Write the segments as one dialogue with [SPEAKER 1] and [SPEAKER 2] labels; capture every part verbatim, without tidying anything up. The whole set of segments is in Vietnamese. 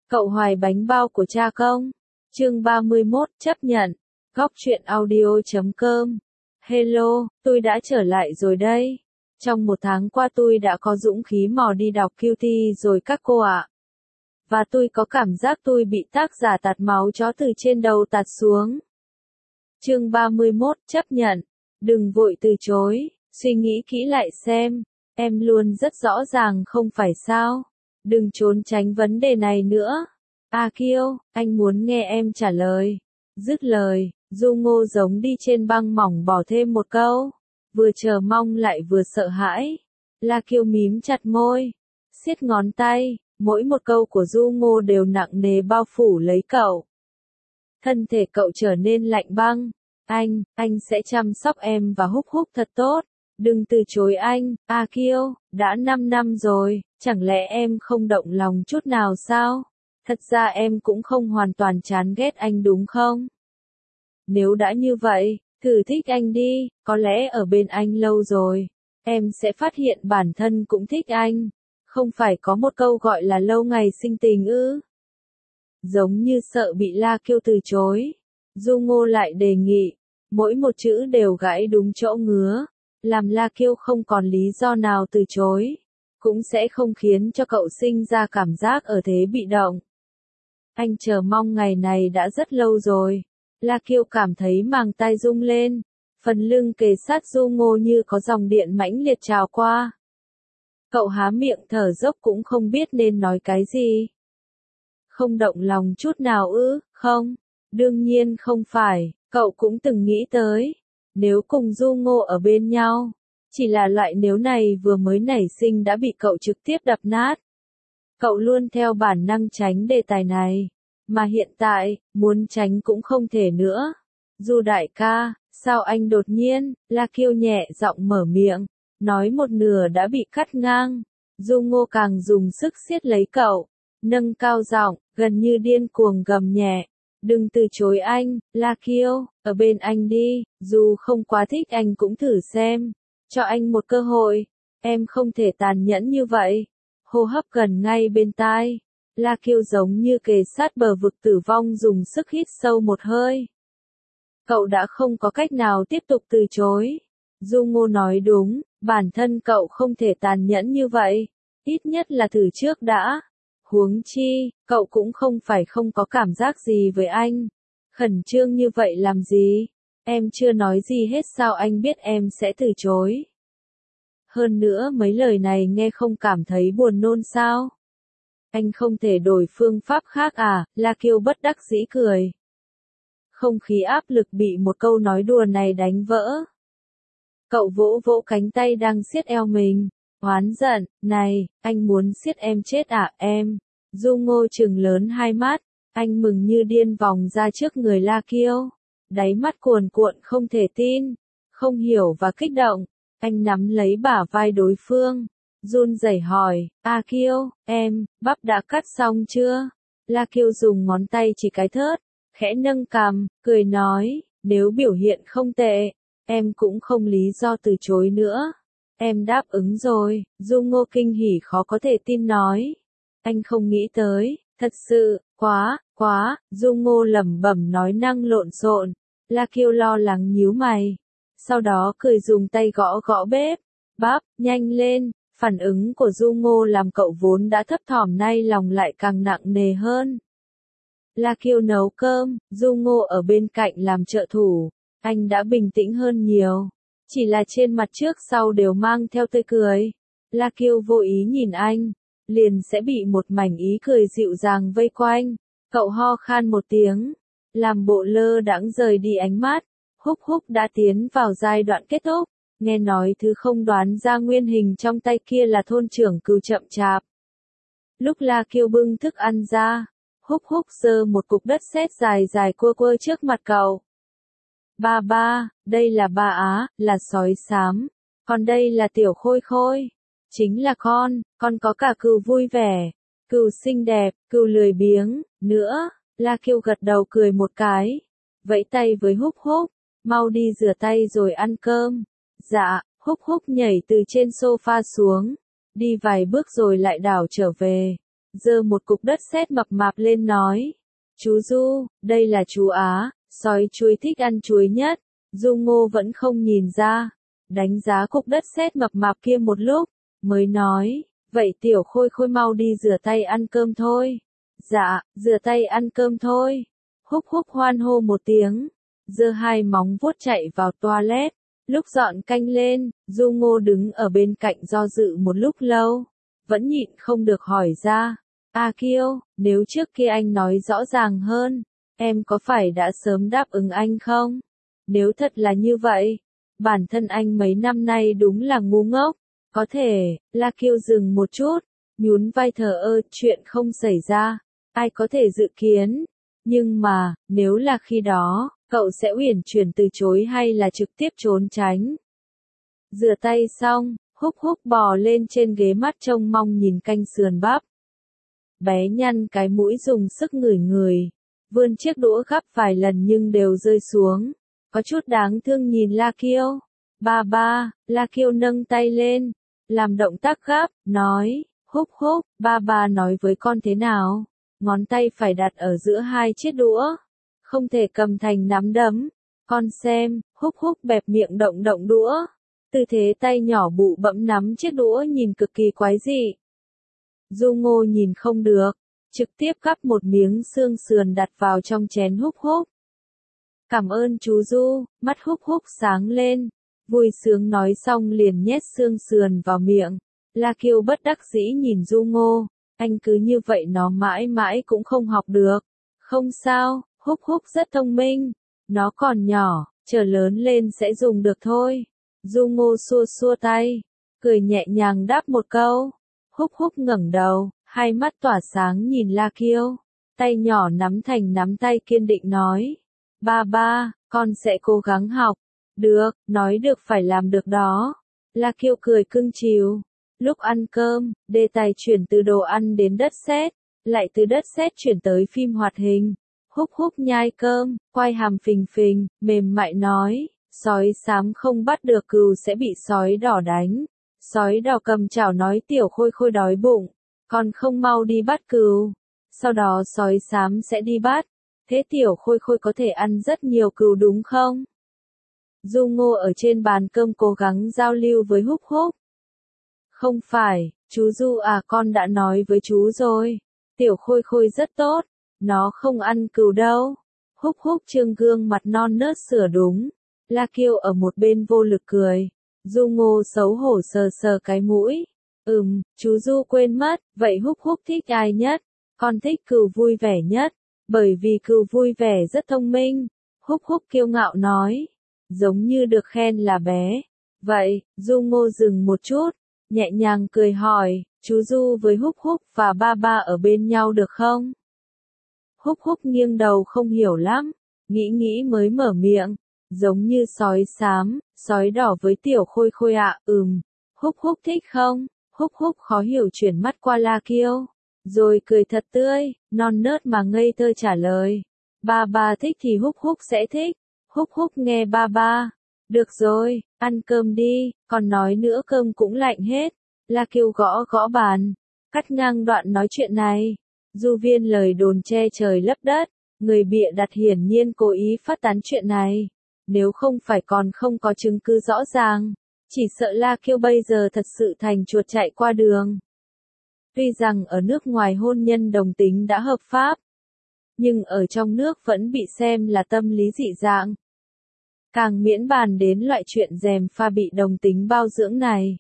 [SPEAKER 1] Cậu hoài bánh bao của cha không? Chương ba mươi mốt, chấp nhận. Góc truyện audio chấm com. Hello, tôi đã trở lại rồi đây. Trong một tháng qua tôi đã có dũng khí mò đi đọc quy tê rồi các cô ạ. Và tôi có cảm giác tôi bị tác giả tạt máu chó từ trên đầu tạt xuống. Chương ba mươi mốt, chấp nhận. Đừng vội từ chối, suy nghĩ kỹ lại xem. Em luôn rất rõ ràng không phải sao? Đừng trốn tránh vấn đề này nữa. A Kiêu, anh muốn nghe em trả lời. Dứt lời, Du Ngô giống đi trên băng mỏng bỏ thêm một câu. Vừa chờ mong lại vừa sợ hãi. La Kiêu mím chặt môi, siết ngón tay, mỗi một câu của Du Ngô đều nặng nề bao phủ lấy cậu. Thân thể cậu trở nên lạnh băng. Anh, anh sẽ chăm sóc em và Húc Húc thật tốt. Đừng từ chối anh, A Kiêu, đã năm năm rồi, chẳng lẽ em không động lòng chút nào sao? Thật ra em cũng không hoàn toàn chán ghét anh đúng không? Nếu đã như vậy, thử thích anh đi, có lẽ ở bên anh lâu rồi, em sẽ phát hiện bản thân cũng thích anh. Không phải có một câu gọi là lâu ngày sinh tình ư? Giống như sợ bị La Kiêu từ chối, Du Ngô lại đề nghị, mỗi một chữ đều gãi đúng chỗ ngứa. Làm La Kiêu không còn lý do nào từ chối, cũng sẽ không khiến cho cậu sinh ra cảm giác ở thế bị động. Anh chờ mong ngày này đã rất lâu rồi. La Kiêu cảm thấy màng tai rung lên, phần lưng kề sát Du Ngô như có dòng điện mãnh liệt trào qua. Cậu há miệng thở dốc cũng không biết nên nói cái gì. Không động lòng chút nào ư? Không, đương nhiên không phải, cậu cũng từng nghĩ tới. Nếu cùng Du Ngô ở bên nhau, chỉ là loại nếu này vừa mới nảy sinh đã bị cậu trực tiếp đập nát. Cậu luôn theo bản năng tránh đề tài này, mà hiện tại, muốn tránh cũng không thể nữa. Du đại ca, sao anh đột nhiên, La Kiêu nhẹ giọng mở miệng, nói một nửa đã bị cắt ngang. Du Ngô càng dùng sức siết lấy cậu, nâng cao giọng, gần như điên cuồng gầm nhẹ. Đừng từ chối anh, La Kiêu, ở bên anh đi, dù không quá thích anh cũng thử xem, cho anh một cơ hội, em không thể tàn nhẫn như vậy. Hô hấp gần ngay bên tai, La Kiêu giống như kề sát bờ vực tử vong dùng sức hít sâu một hơi. Cậu đã không có cách nào tiếp tục từ chối. Du Ngô nói đúng, bản thân cậu không thể tàn nhẫn như vậy, ít nhất là thử trước đã. Huống chi, cậu cũng không phải không có cảm giác gì với anh. Khẩn trương như vậy làm gì? Em chưa nói gì hết sao anh biết em sẽ từ chối? Hơn nữa mấy lời này nghe không cảm thấy buồn nôn sao? Anh không thể đổi phương pháp khác à? La Kiêu bất đắc dĩ cười. Không khí áp lực bị một câu nói đùa này đánh vỡ. Cậu vỗ vỗ cánh tay đang siết eo mình. Oán giận, này, anh muốn siết em chết à, em? Du Ngô trừng lớn hai mắt, anh mừng như điên vòng ra trước người La Kiêu. Đáy mắt cuồn cuộn không thể tin, không hiểu và kích động. Anh nắm lấy bả vai đối phương, run rẩy hỏi, A Kiêu, em, bắp đã cắt xong chưa? La Kiêu dùng ngón tay chỉ cái thớt, khẽ nâng cằm, cười nói, nếu biểu hiện không tệ, em cũng không lý do từ chối nữa. Em đáp ứng rồi, Du Ngô kinh hỉ khó có thể tin nói. Anh không nghĩ tới, thật sự, quá, quá, Du Ngô lẩm bẩm nói năng lộn xộn. La Kiêu lo lắng nhíu mày. Sau đó cười dùng tay gõ gõ bếp. Bắp, nhanh lên, phản ứng của Du Ngô làm cậu vốn đã thấp thỏm nay lòng lại càng nặng nề hơn. La Kiêu nấu cơm, Du Ngô ở bên cạnh làm trợ thủ. Anh đã bình tĩnh hơn nhiều. Chỉ là trên mặt trước sau đều mang theo tươi cười. La Kiêu vô ý nhìn anh, liền sẽ bị một mảnh ý cười dịu dàng vây quanh. Cậu ho khan một tiếng, làm bộ lơ đãng rời đi ánh mắt. Húc Húc đã tiến vào giai đoạn kết thúc. Nghe nói thứ không đoán ra nguyên hình trong tay kia là thôn trưởng Cừu chậm chạp. Lúc La Kiêu bưng thức ăn ra, Húc Húc giơ một cục đất sét dài dài cua cua trước mặt cậu. Ba ba, đây là ba Á, là sói xám. Còn đây là tiểu Khôi Khôi. Chính là con, con có cả Cừu vui vẻ, Cừu xinh đẹp, Cừu lười biếng, nữa. La Kiêu gật đầu cười một cái, vẫy tay với Húc Húc, mau đi rửa tay rồi ăn cơm. Dạ, Húc Húc nhảy từ trên sofa xuống, đi vài bước rồi lại đảo trở về. giơ một cục đất sét mập mạp lên nói. Chú Du, đây là chú Á, sói chuối thích ăn chuối nhất. Du Ngô vẫn không nhìn ra, đánh giá cục đất sét mập mạp kia một lúc, mới nói, vậy tiểu khôi khôi mau đi rửa tay ăn cơm thôi. Dạ, rửa tay ăn cơm thôi. Húc húc hoan hô một tiếng, giơ hai móng vuốt chạy vào toilet. Lúc dọn canh lên, Du Ngô đứng ở bên cạnh do dự một lúc lâu, vẫn nhịn không được hỏi ra. A Kiêu, nếu trước kia anh nói rõ ràng hơn, em có phải đã sớm đáp ứng anh không? Nếu thật là như vậy, bản thân anh mấy năm nay đúng là ngu ngốc. Có thể, La Kiêu dừng một chút, nhún vai thờ ơ, chuyện không xảy ra, ai có thể dự kiến. Nhưng mà, nếu là khi đó, cậu sẽ uyển chuyển từ chối hay là trực tiếp trốn tránh? Rửa tay xong, Húc Húc bò lên trên ghế mắt trông mong nhìn canh sườn bắp. Bé nhăn cái mũi dùng sức ngửi ngửi, vươn chiếc đũa gắp vài lần nhưng đều rơi xuống. Có chút đáng thương nhìn La Kiêu. Ba ba, La Kiêu nâng tay lên, làm động tác gắp, nói, Húc Húc, ba ba nói với con thế nào? Ngón tay phải đặt ở giữa hai chiếc đũa, không thể cầm thành nắm đấm. Con xem, Húc Húc bẹp miệng động động đũa. Tư thế tay nhỏ bụ bẫm nắm chiếc đũa nhìn cực kỳ quái dị. Du Ngô nhìn không được, trực tiếp gắp một miếng xương sườn đặt vào trong chén Húc Húc. Cảm ơn chú Du, mắt Húc Húc sáng lên, vui sướng nói xong liền nhét xương sườn vào miệng. La Kiêu bất đắc dĩ nhìn Du Ngô, anh cứ như vậy nó mãi mãi cũng không học được. Không sao, Húc Húc rất thông minh, nó còn nhỏ, chờ lớn lên sẽ dùng được thôi. Du Ngô xua xua tay, cười nhẹ nhàng đáp một câu. Húc Húc ngẩng đầu, hai mắt tỏa sáng nhìn La Kiêu, tay nhỏ nắm thành nắm tay kiên định nói. Ba ba, con sẽ cố gắng học. Được, nói được phải làm được đó. La Kiêu cười cưng chiều. Lúc ăn cơm, đề tài chuyển từ đồ ăn đến đất sét, lại từ đất sét chuyển tới phim hoạt hình. Húc Húc nhai cơm, quai hàm phình phình, mềm mại nói, sói xám không bắt được cừu sẽ bị sói đỏ đánh. Sói đỏ cầm chảo nói tiểu khôi khôi đói bụng, còn không mau đi bắt cừu. Sau đó sói xám sẽ đi bắt, thế tiểu khôi khôi có thể ăn rất nhiều cừu đúng không? Du Ngô ở trên bàn cơm cố gắng giao lưu với Húc Húc. Không phải, chú Du à, con đã nói với chú rồi, tiểu khôi khôi rất tốt, nó không ăn cừu đâu. Húc Húc trương gương mặt non nớt sửa đúng. La Kiêu ở một bên vô lực cười. Du Ngô xấu hổ sờ sờ cái mũi. Ừm, chú Du quên mất, vậy Húc Húc thích ai nhất? Con thích cừu vui vẻ nhất, bởi vì cừu vui vẻ rất thông minh. Húc Húc kiêu ngạo nói, giống như được khen là bé. Vậy, Du Ngô dừng một chút, nhẹ nhàng cười hỏi, chú Du với Húc Húc và ba ba ở bên nhau được không? Húc Húc nghiêng đầu không hiểu lắm, nghĩ nghĩ mới mở miệng, giống như sói xám, sói đỏ với tiểu khôi khôi ạ, à, ừm, Húc Húc thích không? Húc Húc khó hiểu chuyển mắt qua La Kiêu, rồi cười thật tươi, non nớt mà ngây thơ trả lời, ba ba thích thì Húc Húc sẽ thích. Húc Húc nghe ba ba, được rồi, ăn cơm đi, còn nói nữa cơm cũng lạnh hết. La Kiêu gõ gõ bàn, cắt ngang đoạn nói chuyện này. Du Viên lời đồn che trời lấp đất, người bịa đặt hiển nhiên cố ý phát tán chuyện này. Nếu không phải còn không có chứng cứ rõ ràng, chỉ sợ La Kiêu bây giờ thật sự thành chuột chạy qua đường. Tuy rằng ở nước ngoài hôn nhân đồng tính đã hợp pháp, nhưng ở trong nước vẫn bị xem là tâm lý dị dạng. Càng miễn bàn đến loại chuyện gièm pha bị đồng tính bao dưỡng này.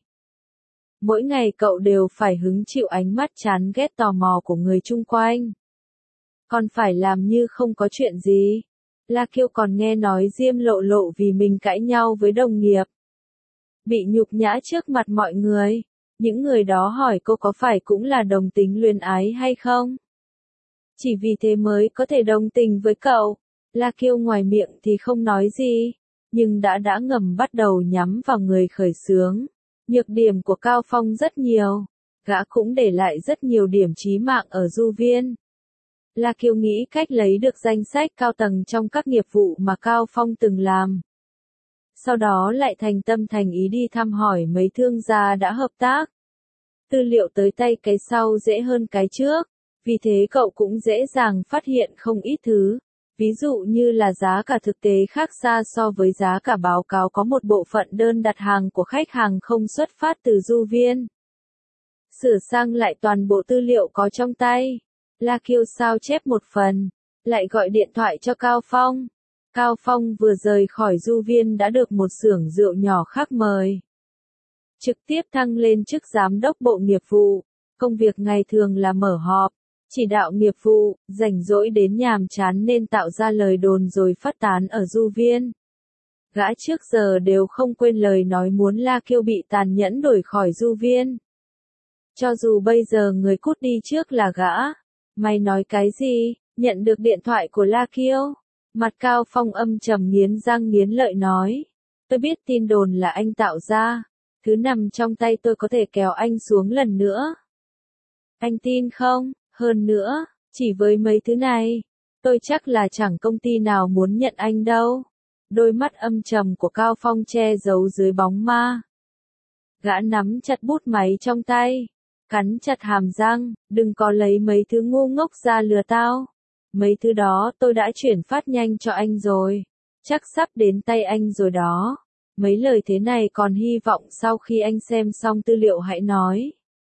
[SPEAKER 1] Mỗi ngày cậu đều phải hứng chịu ánh mắt chán ghét tò mò của người chung quanh. Còn phải làm như không có chuyện gì. La Kiêu còn nghe nói Diêm Lộ Lộ vì mình cãi nhau với đồng nghiệp, bị nhục nhã trước mặt mọi người. Những người đó hỏi cô có phải cũng là đồng tính luyến ái hay không? Chỉ vì thế mới có thể đồng tình với cậu. La Kiêu ngoài miệng thì không nói gì, nhưng đã đã ngầm bắt đầu nhắm vào người khởi xướng. Nhược điểm của Cao Phong rất nhiều, gã cũng để lại rất nhiều điểm chí mạng ở Du Viên. La Kiêu nghĩ cách lấy được danh sách cao tầng trong các nghiệp vụ mà Cao Phong từng làm. Sau đó lại thành tâm thành ý đi thăm hỏi mấy thương gia đã hợp tác. tư liệu tới tay cái sau dễ hơn cái trước, vì thế cậu cũng dễ dàng phát hiện không ít thứ. Ví dụ như là giá cả thực tế khác xa so với giá cả báo cáo, có một bộ phận đơn đặt hàng của khách hàng không xuất phát từ du viên. Sửa sang lại toàn bộ tư liệu có trong tay. La Kiêu sao chép một phần, lại gọi điện thoại cho Cao Phong. Cao Phong vừa rời khỏi du viên đã được một xưởng rượu nhỏ khác mời. Trực tiếp thăng lên chức giám đốc bộ nghiệp vụ. Công việc ngày thường là mở họp, chỉ đạo nghiệp vụ, rảnh rỗi đến nhàm chán nên tạo ra lời đồn rồi phát tán ở du viên. Gã trước giờ đều không quên lời nói muốn La Kiêu bị tàn nhẫn đuổi khỏi du viên. Cho dù bây giờ người cút đi trước là gã. Mày nói cái gì? Nhận được điện thoại của La Kiêu. Mặt Cao Phong âm trầm nghiến răng nghiến lợi nói. Tôi biết tin đồn là anh tạo ra. Thứ nằm trong tay tôi có thể kéo anh xuống lần nữa. Anh tin không? Hơn nữa, chỉ với mấy thứ này, tôi chắc là chẳng công ty nào muốn nhận anh đâu. Đôi mắt âm trầm của Cao Phong che giấu dưới bóng ma. Gã nắm chặt bút máy trong tay, cắn chặt hàm răng, đừng có lấy mấy thứ ngu ngốc ra lừa tao. Mấy thứ đó tôi đã chuyển phát nhanh cho anh rồi, chắc sắp đến tay anh rồi đó. Mấy lời thế này còn hy vọng sau khi anh xem xong tư liệu hãy nói.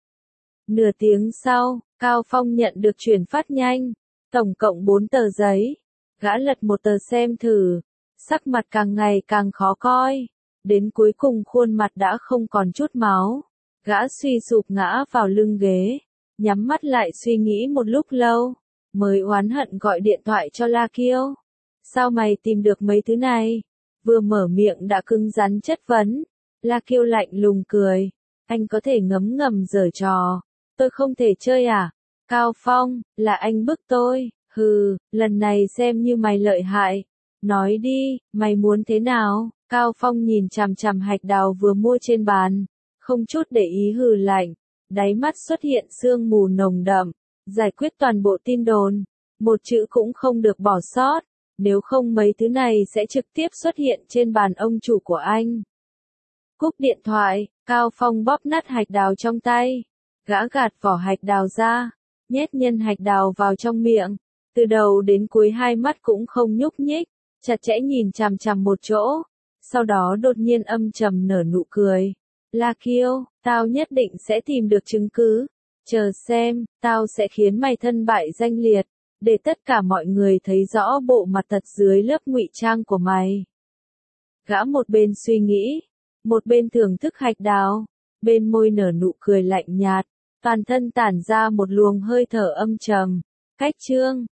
[SPEAKER 1] Nửa tiếng sau, Cao Phong nhận được chuyển phát nhanh, tổng cộng bốn tờ giấy. Gã lật một tờ xem thử, sắc mặt càng ngày càng khó coi. Đến cuối cùng khuôn mặt đã không còn chút máu. Gã suy sụp ngã vào lưng ghế, nhắm mắt lại suy nghĩ một lúc lâu, mới oán hận gọi điện thoại cho La Kiêu. Sao mày tìm được mấy thứ này? Vừa mở miệng đã cứng rắn chất vấn. La Kiêu lạnh lùng cười. Anh có thể ngấm ngầm giở trò. Tôi không thể chơi à? Cao Phong, là anh bức tôi. Hừ, lần này xem như mày lợi hại. Nói đi, mày muốn thế nào? Cao Phong nhìn chằm chằm hạch đào vừa mua trên bàn, không chút để ý hừ lạnh. Đáy mắt xuất hiện sương mù nồng đậm. Giải quyết toàn bộ tin đồn. Một chữ cũng không được bỏ sót. Nếu không mấy thứ này sẽ trực tiếp xuất hiện trên bàn ông chủ của anh. Cúp điện thoại, Cao Phong bóp nát hạch đào trong tay. Gã gạt vỏ hạch đào ra, nhét nhân hạch đào vào trong miệng. Từ đầu đến cuối hai mắt cũng không nhúc nhích, chặt chẽ nhìn chằm chằm một chỗ. Sau đó đột nhiên âm trầm nở nụ cười. La Kiêu, tao nhất định sẽ tìm được chứng cứ. Chờ xem, tao sẽ khiến mày thân bại danh liệt. Để tất cả mọi người thấy rõ bộ mặt thật dưới lớp ngụy trang của mày. Gã một bên suy nghĩ, một bên thưởng thức hạch đào, bên môi nở nụ cười lạnh nhạt, toàn thân tản ra một luồng hơi thở âm trầm. Cách chương